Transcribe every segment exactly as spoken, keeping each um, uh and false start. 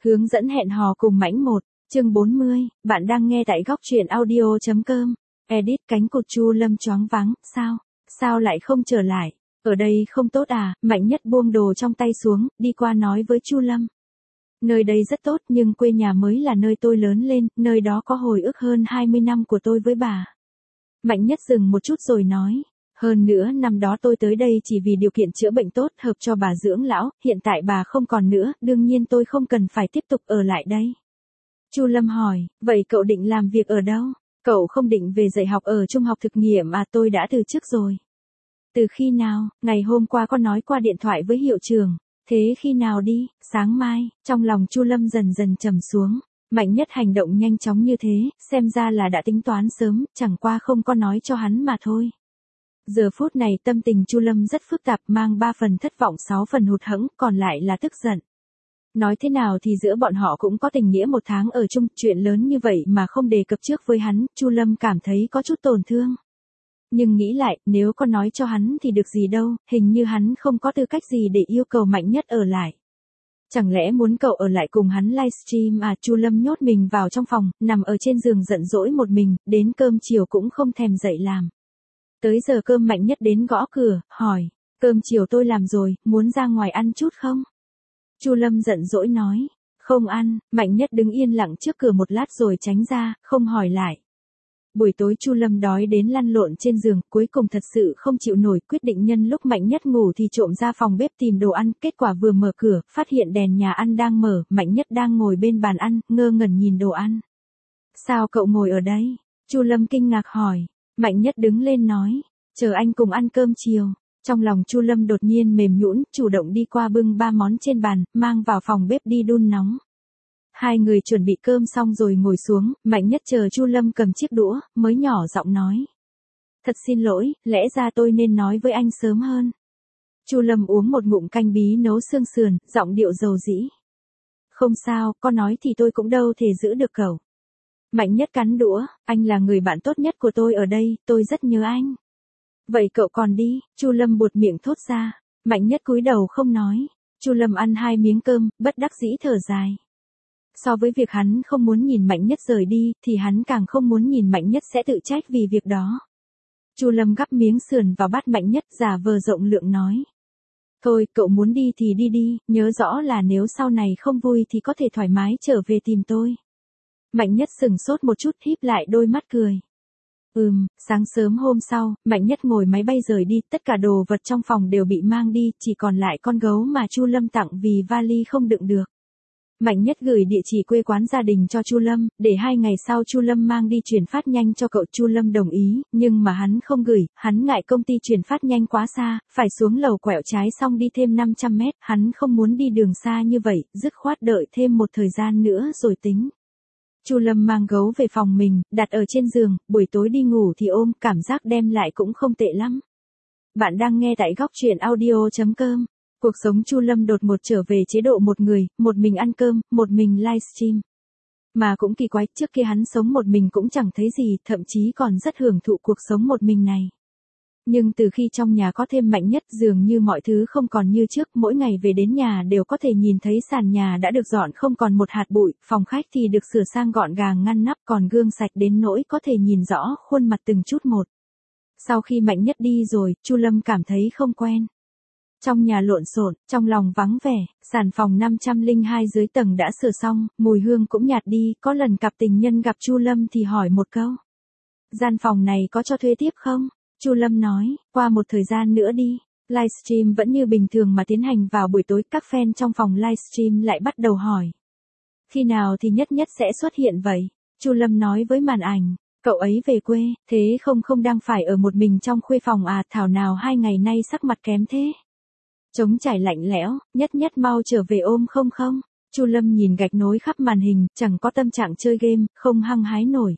Hướng dẫn hẹn hò cùng Mãnh một, chương bốn mươi, bạn đang nghe tại góc truyện audio chấm com. Edit cánh cụt Chu Lâm choáng váng, sao, sao lại không trở lại, ở đây không tốt à, Mạnh Nhất buông đồ trong tay xuống, đi qua nói với Chu Lâm. Nơi đây rất tốt nhưng quê nhà mới là nơi tôi lớn lên, nơi đó có hồi ức hơn hai mươi năm của tôi với bà. Mạnh Nhất dừng một chút rồi nói. Hơn nữa năm đó tôi tới đây chỉ vì điều kiện chữa bệnh tốt hợp cho bà dưỡng lão, hiện tại bà không còn nữa, đương nhiên tôi không cần phải tiếp tục ở lại đây. Chu Lâm hỏi, vậy cậu định làm việc ở đâu? Cậu không định về dạy học ở trung học thực nghiệm à, tôi đã từ chức rồi. Từ khi nào? Ngày hôm qua có nói qua điện thoại với hiệu trưởng. Thế khi nào đi? Sáng mai. Trong lòng Chu Lâm dần dần trầm xuống. Mạnh Nhất hành động nhanh chóng như thế, xem ra là đã tính toán sớm, chẳng qua không có nói cho hắn mà thôi. Giờ phút này tâm tình Chu Lâm rất phức tạp, mang ba phần thất vọng sáu phần hụt hẫng, còn lại là tức giận. Nói thế nào thì giữa bọn họ cũng có tình nghĩa một tháng ở chung, chuyện lớn như vậy mà không đề cập trước với hắn, Chu Lâm cảm thấy có chút tổn thương. Nhưng nghĩ lại, nếu có nói cho hắn thì được gì đâu, hình như hắn không có tư cách gì để yêu cầu Mạnh Nhất ở lại. Chẳng lẽ muốn cậu ở lại cùng hắn livestream à? Chu Lâm nhốt mình vào trong phòng, nằm ở trên giường giận dỗi một mình, đến cơm chiều cũng không thèm dậy làm. Tới giờ cơm Mạnh Nhất đến gõ cửa, hỏi, cơm chiều tôi làm rồi, muốn ra ngoài ăn chút không? Chu Lâm giận dỗi nói, không ăn. Mạnh Nhất đứng yên lặng trước cửa một lát rồi tránh ra, không hỏi lại. Buổi tối Chu Lâm đói đến lăn lộn trên giường, cuối cùng thật sự không chịu nổi, quyết định nhân lúc Mạnh Nhất ngủ thì trộm ra phòng bếp tìm đồ ăn, kết quả vừa mở cửa, phát hiện đèn nhà ăn đang mở, Mạnh Nhất đang ngồi bên bàn ăn, ngơ ngẩn nhìn đồ ăn. Sao cậu ngồi ở đây? Chu Lâm kinh ngạc hỏi. Mạnh Nhất đứng lên nói, chờ anh cùng ăn cơm chiều. Trong lòng Chu Lâm đột nhiên mềm nhũn, chủ động đi qua bưng ba món trên bàn, mang vào phòng bếp đi đun nóng. Hai người chuẩn bị cơm xong rồi ngồi xuống, Mạnh Nhất chờ Chu Lâm cầm chiếc đũa, mới nhỏ giọng nói. Thật xin lỗi, lẽ ra tôi nên nói với anh sớm hơn. Chu Lâm uống một ngụm canh bí nấu xương sườn, giọng điệu dầu dĩ. Không sao, có nói thì tôi cũng đâu thể giữ được cậu. Mạnh Nhất cắn đũa, anh là người bạn tốt nhất của tôi ở đây, tôi rất nhớ anh. Vậy cậu còn đi, Chu Lâm buột miệng thốt ra. Mạnh Nhất cúi đầu không nói. Chu Lâm ăn hai miếng cơm, bất đắc dĩ thở dài. So với việc hắn không muốn nhìn Mạnh Nhất rời đi, thì hắn càng không muốn nhìn Mạnh Nhất sẽ tự trách vì việc đó. Chu Lâm gắp miếng sườn vào bát Mạnh Nhất, giả vờ rộng lượng nói. Thôi, cậu muốn đi thì đi đi, nhớ rõ là nếu sau này không vui thì có thể thoải mái trở về tìm tôi. Mạnh Nhất sừng sốt một chút, híp lại đôi mắt cười. Ừm, sáng sớm hôm sau, Mạnh Nhất ngồi máy bay rời đi, tất cả đồ vật trong phòng đều bị mang đi, chỉ còn lại con gấu mà Chu Lâm tặng vì vali không đựng được. Mạnh Nhất gửi địa chỉ quê quán gia đình cho Chu Lâm, để hai ngày sau Chu Lâm mang đi chuyển phát nhanh cho cậu. Chu Lâm đồng ý, nhưng mà hắn không gửi, hắn ngại công ty chuyển phát nhanh quá xa, phải xuống lầu quẹo trái xong đi thêm năm trăm mét, hắn không muốn đi đường xa như vậy, dứt khoát đợi thêm một thời gian nữa rồi tính. Chu Lâm mang gấu về phòng mình, đặt ở trên giường, buổi tối đi ngủ thì ôm, cảm giác đem lại cũng không tệ lắm. Bạn đang nghe tại góc truyện audio chấm com. Cuộc sống Chu Lâm đột ngột trở về chế độ một người, một mình ăn cơm, một mình livestream. Mà cũng kỳ quái, trước kia hắn sống một mình cũng chẳng thấy gì, thậm chí còn rất hưởng thụ cuộc sống một mình này. Nhưng từ khi trong nhà có thêm Mạnh Nhất, dường như mọi thứ không còn như trước, mỗi ngày về đến nhà đều có thể nhìn thấy sàn nhà đã được dọn không còn một hạt bụi, phòng khách thì được sửa sang gọn gàng ngăn nắp, còn gương sạch đến nỗi có thể nhìn rõ khuôn mặt từng chút một. Sau khi Mạnh Nhất đi rồi, Chu Lâm cảm thấy không quen. Trong nhà lộn xộn, trong lòng vắng vẻ, sàn phòng năm trăm lẻ hai dưới tầng đã sửa xong, mùi hương cũng nhạt đi, có lần cặp tình nhân gặp Chu Lâm thì hỏi một câu. Gian phòng này có cho thuê tiếp không? Chu Lâm nói, qua một thời gian nữa đi. Livestream vẫn như bình thường mà tiến hành vào buổi tối, các fan trong phòng livestream lại bắt đầu hỏi. Khi nào thì Nhất Nhất sẽ xuất hiện vậy? Chu Lâm nói với màn ảnh. Cậu ấy về quê, thế không không đang phải ở một mình trong khuê phòng à, thảo nào hai ngày nay sắc mặt kém thế. Trống trải lạnh lẽo, Nhất Nhất mau trở về ôm không không. Chu Lâm nhìn gạch nối khắp màn hình, chẳng có tâm trạng chơi game, không hăng hái nổi.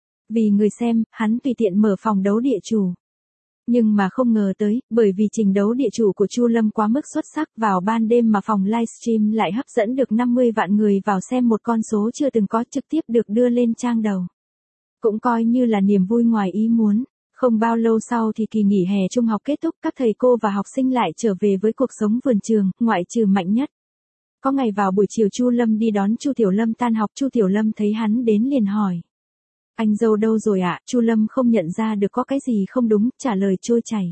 Vì người xem, hắn tùy tiện mở phòng đấu địa chủ. Nhưng mà không ngờ tới, bởi vì trình đấu địa chủ của Chu Lâm quá mức xuất sắc, vào ban đêm mà phòng livestream lại hấp dẫn được năm mươi vạn người vào xem, một con số chưa từng có, trực tiếp được đưa lên trang đầu. Cũng coi như là niềm vui ngoài ý muốn. Không bao lâu sau thì kỳ nghỉ hè trung học kết thúc, các thầy cô và học sinh lại trở về với cuộc sống vườn trường, ngoại trừ Mạnh Nhất. Có ngày vào buổi chiều Chu Lâm đi đón Chu Tiểu Lâm tan học, Chu Tiểu Lâm thấy hắn đến liền hỏi. Anh dâu đâu rồi ạ? Chu Lâm không nhận ra được có cái gì không đúng, trả lời trôi chảy.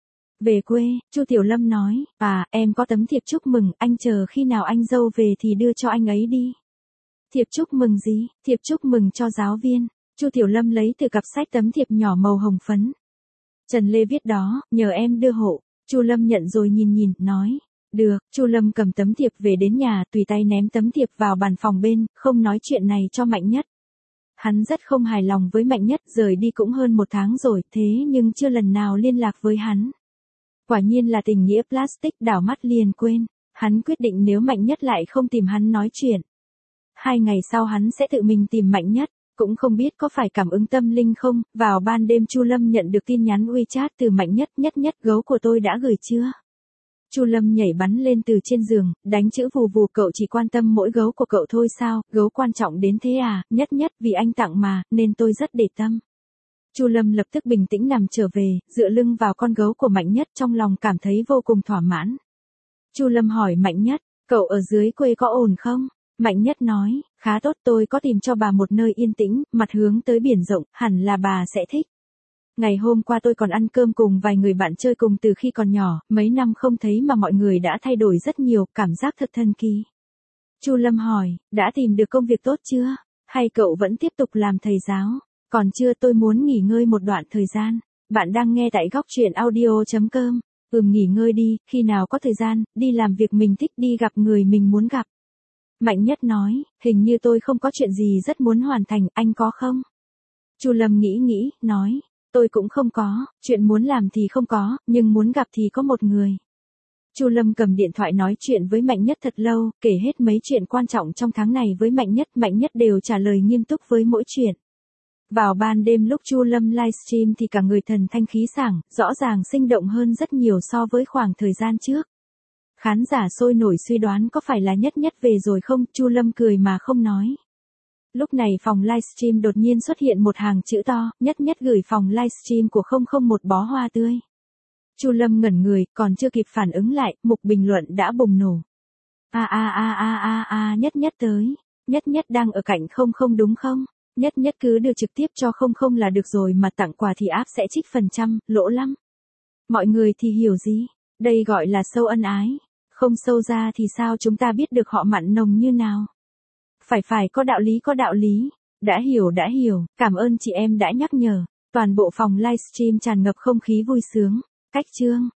Về quê, Chu Tiểu Lâm nói, à, em có tấm thiệp chúc mừng, anh chờ khi nào anh dâu về thì đưa cho anh ấy đi. Thiệp chúc mừng gì? Thiệp chúc mừng cho giáo viên. Chu Tiểu Lâm lấy từ cặp sách tấm thiệp nhỏ màu hồng phấn. Trần Lê viết đó, nhờ em đưa hộ. Chu Lâm nhận rồi nhìn nhìn, nói, được. Chu Lâm cầm tấm thiệp về đến nhà, tùy tay ném tấm thiệp vào bàn phòng bên, không nói chuyện này cho Mạnh Nhất. Hắn rất không hài lòng với Mạnh Nhất, rời đi cũng hơn một tháng rồi, thế nhưng chưa lần nào liên lạc với hắn. Quả nhiên là tình nghĩa plastic, đảo mắt liền quên. Hắn quyết định nếu Mạnh Nhất lại không tìm hắn nói chuyện, hai ngày sau hắn sẽ tự mình tìm Mạnh Nhất. Cũng không biết có phải cảm ứng tâm linh không, vào ban đêm Chu Lâm nhận được tin nhắn WeChat từ Mạnh Nhất. Nhất Nhất, gấu của tôi đã gửi chưa? Chu Lâm nhảy bắn lên từ trên giường, đánh chữ vù vù, cậu chỉ quan tâm mỗi gấu của cậu thôi sao, gấu quan trọng đến thế à? Nhất Nhất, vì anh tặng mà, nên tôi rất để tâm. Chu Lâm lập tức bình tĩnh nằm trở về, dựa lưng vào con gấu của Mạnh Nhất, trong lòng cảm thấy vô cùng thỏa mãn. Chu Lâm hỏi Mạnh Nhất, cậu ở dưới quê có ổn không? Mạnh Nhất nói, khá tốt, tôi có tìm cho bà một nơi yên tĩnh, mặt hướng tới biển rộng, hẳn là bà sẽ thích. Ngày hôm qua tôi còn ăn cơm cùng vài người bạn chơi cùng từ khi còn nhỏ, mấy năm không thấy mà mọi người đã thay đổi rất nhiều, cảm giác thật thần kỳ. Chu Lâm hỏi, đã tìm được công việc tốt chưa? Hay cậu vẫn tiếp tục làm thầy giáo? Còn chưa, tôi muốn nghỉ ngơi một đoạn thời gian. Bạn đang nghe tại góc truyện audio chấm com. Ừm, nghỉ ngơi đi, khi nào có thời gian, đi làm việc mình thích, đi gặp người mình muốn gặp. Mạnh Nhất nói, hình như tôi không có chuyện gì rất muốn hoàn thành, anh có không? Chu Lâm nghĩ nghĩ, nói, tôi cũng không có, chuyện muốn làm thì không có, nhưng muốn gặp thì có một người. Chu Lâm cầm điện thoại nói chuyện với Mạnh Nhất thật lâu, kể hết mấy chuyện quan trọng trong tháng này với Mạnh Nhất, Mạnh Nhất đều trả lời nghiêm túc với mỗi chuyện. Vào ban đêm lúc Chu Lâm livestream thì cả người thần thanh khí sảng, rõ ràng sinh động hơn rất nhiều so với khoảng thời gian trước. Khán giả sôi nổi suy đoán có phải là Nhất Nhất về rồi không, Chu Lâm cười mà không nói. Lúc này phòng livestream đột nhiên xuất hiện một hàng chữ to, Nhất Nhất gửi phòng livestream của không không một bó hoa tươi. Chu Lâm ngẩn người, còn chưa kịp phản ứng lại, mục bình luận đã bùng nổ. A a a a a a, Nhất Nhất tới. Nhất Nhất đang ở cạnh không không đúng không? Nhất Nhất cứ đưa trực tiếp cho không không là được rồi, mà tặng quà thì app sẽ trích phần trăm, lỗ lắm. Mọi người thì hiểu gì? Đây gọi là sâu ân ái. Không sâu ra thì sao chúng ta biết được họ mặn nồng như nào? Phải phải, có đạo lý, có đạo lý. Đã hiểu, đã hiểu, cảm ơn chị em đã nhắc nhở. Toàn bộ phòng livestream tràn ngập không khí vui sướng. Cách chương.